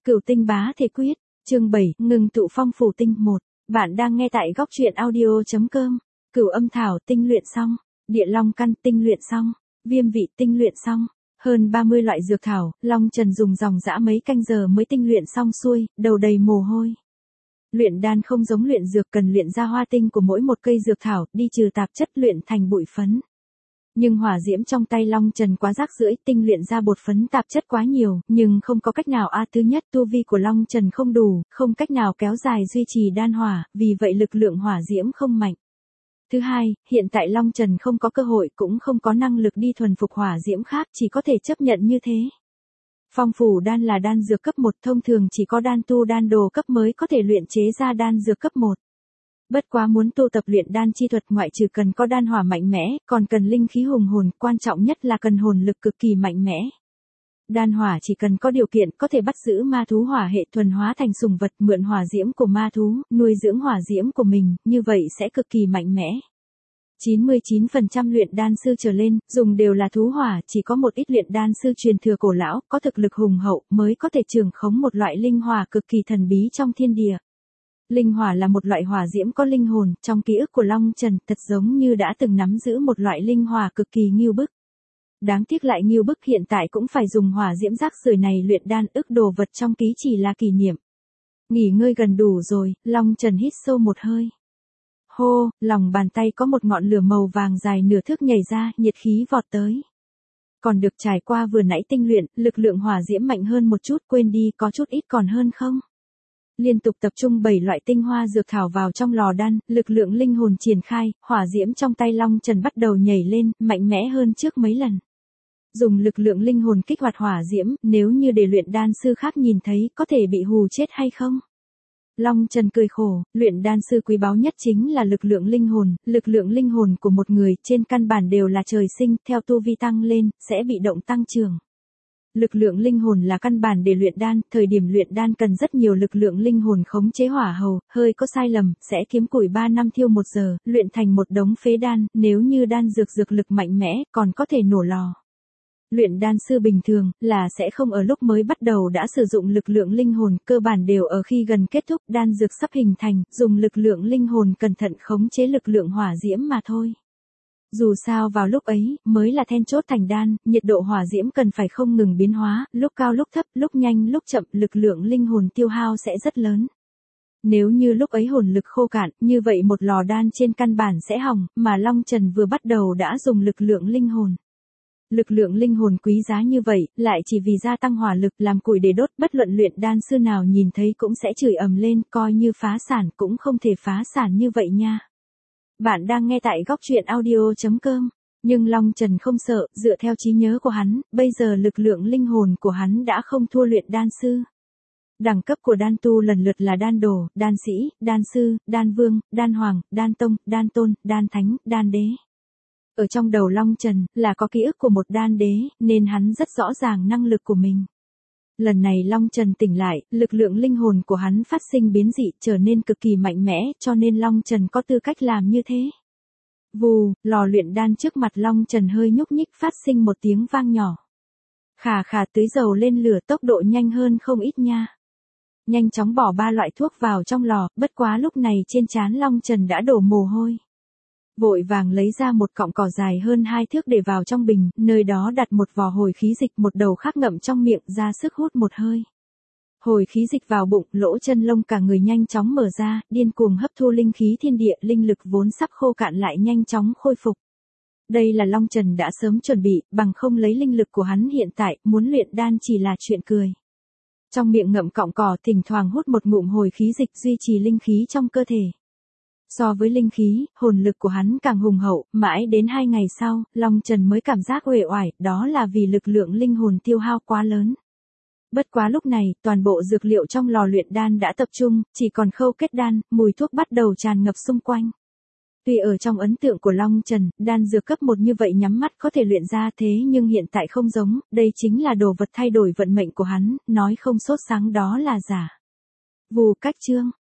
Cửu tinh bá thể quyết, chương 7, ngừng tụ phong phủ tinh 1. Bạn đang nghe tại góc truyện audio.com. Cửu âm thảo tinh luyện xong, địa long căn tinh luyện xong, viêm vị tinh luyện xong. Hơn 30 loại dược thảo, Long Trần dùng dòng dã mấy canh giờ mới tinh luyện xong xuôi, đầu đầy mồ hôi. Luyện đan không giống luyện dược, cần luyện ra hoa tinh của mỗi một cây dược thảo, đi trừ tạp chất luyện thành bụi phấn. Nhưng hỏa diễm trong tay Long Trần quá rác rưởi, tinh luyện ra bột phấn tạp chất quá nhiều, nhưng không có cách nào. Thứ nhất, tu vi của Long Trần không đủ, không cách nào kéo dài duy trì đan hỏa, vì vậy lực lượng hỏa diễm không mạnh. Thứ hai, hiện tại Long Trần không có cơ hội, cũng không có năng lực đi thuần phục hỏa diễm khác, chỉ có thể chấp nhận như thế. Phong phủ đan là đan dược cấp 1, thông thường chỉ có đan tu đan đồ cấp mới có thể luyện chế ra đan dược cấp 1. Bất quá muốn tu tập luyện đan chi thuật, ngoại trừ cần có đan hỏa mạnh mẽ, còn cần linh khí hùng hồn, quan trọng nhất là cần hồn lực cực kỳ mạnh mẽ. Đan hỏa chỉ cần có điều kiện có thể bắt giữ ma thú hỏa hệ, thuần hóa thành sùng vật, mượn hỏa diễm của ma thú, nuôi dưỡng hỏa diễm của mình, như vậy sẽ cực kỳ mạnh mẽ. 99% luyện đan sư trở lên, dùng đều là thú hỏa, chỉ có một ít luyện đan sư truyền thừa cổ lão, có thực lực hùng hậu, mới có thể trường khống một loại linh hỏa cực kỳ thần bí trong thiên địa. Linh hỏa là một loại hỏa diễm có linh hồn, trong ký ức của Long Trần, thật giống như đã từng nắm giữ một loại linh hỏa cực kỳ nghiêu bức. Đáng tiếc lại nghiêu bức, hiện tại cũng phải dùng hỏa diễm rác rưởi này luyện đan, ức đồ vật trong ký chỉ là kỷ niệm. Nghỉ ngơi gần đủ rồi, Long Trần hít sâu một hơi. Hô, lòng bàn tay có một ngọn lửa màu vàng dài nửa thước nhảy ra, nhiệt khí vọt tới. Còn được trải qua vừa nãy tinh luyện, lực lượng hỏa diễm mạnh hơn một chút, quên đi, có chút ít còn hơn không? Liên tục tập trung 7 loại tinh hoa dược thảo vào trong lò đan, lực lượng linh hồn triển khai, hỏa diễm trong tay Long Trần bắt đầu nhảy lên, mạnh mẽ hơn trước mấy lần. Dùng lực lượng linh hồn kích hoạt hỏa diễm, nếu như để luyện đan sư khác nhìn thấy, có thể bị hù chết hay không? Long Trần cười khổ, luyện đan sư quý báu nhất chính là lực lượng linh hồn của một người, trên căn bản đều là trời sinh, theo tu vi tăng lên, sẽ bị động tăng trưởng. Lực lượng linh hồn là căn bản để luyện đan, thời điểm luyện đan cần rất nhiều lực lượng linh hồn khống chế hỏa hầu, hơi có sai lầm, sẽ kiếm củi 3 năm thiêu 1 giờ, luyện thành một đống phế đan, nếu như đan dược lực mạnh mẽ, còn có thể nổ lò. Luyện đan sư bình thường, là sẽ không ở lúc mới bắt đầu đã sử dụng lực lượng linh hồn, cơ bản đều ở khi gần kết thúc, đan dược sắp hình thành, dùng lực lượng linh hồn cẩn thận khống chế lực lượng hỏa diễm mà thôi. Dù sao vào lúc ấy, mới là then chốt thành đan, nhiệt độ hỏa diễm cần phải không ngừng biến hóa, lúc cao lúc thấp, lúc nhanh lúc chậm, lực lượng linh hồn tiêu hao sẽ rất lớn. Nếu như lúc ấy hồn lực khô cạn, như vậy một lò đan trên căn bản sẽ hỏng, mà Long Trần vừa bắt đầu đã dùng lực lượng linh hồn. Lực lượng linh hồn quý giá như vậy, lại chỉ vì gia tăng hỏa lực, làm củi để đốt, bất luận luyện đan sư nào nhìn thấy cũng sẽ chửi ầm lên, coi như phá sản cũng không thể phá sản như vậy nha. Bạn đang nghe tại góc truyện audio.com, nhưng Long Trần không sợ, dựa theo trí nhớ của hắn, bây giờ lực lượng linh hồn của hắn đã không thua luyện đan sư. Đẳng cấp của đan tu lần lượt là đan đồ, đan sĩ, đan sư, đan vương, đan hoàng, đan tông, đan tôn, đan thánh, đan đế. Ở trong đầu Long Trần, là có ký ức của một đan đế, nên hắn rất rõ ràng năng lực của mình. Lần này Long Trần tỉnh lại, lực lượng linh hồn của hắn phát sinh biến dị, trở nên cực kỳ mạnh mẽ, cho nên Long Trần có tư cách làm như thế. Vù, lò luyện đan trước mặt Long Trần hơi nhúc nhích, phát sinh một tiếng vang nhỏ. Khà khà, tưới dầu lên lửa, tốc độ nhanh hơn không ít nha. Nhanh chóng bỏ 3 loại thuốc vào trong lò, bất quá lúc này trên trán Long Trần đã đổ mồ hôi. Vội vàng lấy ra một cọng cỏ dài hơn 2 thước để vào trong bình, nơi đó đặt một vò hồi khí dịch, một đầu khác ngậm trong miệng, ra sức hút một hơi. Hồi khí dịch vào bụng, lỗ chân lông cả người nhanh chóng mở ra, điên cuồng hấp thu linh khí thiên địa, linh lực vốn sắp khô cạn lại nhanh chóng khôi phục. Đây là Long Trần đã sớm chuẩn bị, bằng không lấy linh lực của hắn hiện tại, muốn luyện đan chỉ là chuyện cười. Trong miệng ngậm cọng cỏ, thỉnh thoảng hút một ngụm hồi khí dịch, duy trì linh khí trong cơ thể. So với linh khí, hồn lực của hắn càng hùng hậu, mãi đến 2 ngày sau, Long Trần mới cảm giác uể oải, đó là vì lực lượng linh hồn tiêu hao quá lớn. Bất quá lúc này, toàn bộ dược liệu trong lò luyện đan đã tập trung, chỉ còn khâu kết đan, mùi thuốc bắt đầu tràn ngập xung quanh. Tuy ở trong ấn tượng của Long Trần, đan dược cấp 1 như vậy nhắm mắt có thể luyện ra, thế nhưng hiện tại không giống, đây chính là đồ vật thay đổi vận mệnh của hắn, nói không sốt sáng đó là giả. Vù, cách chương.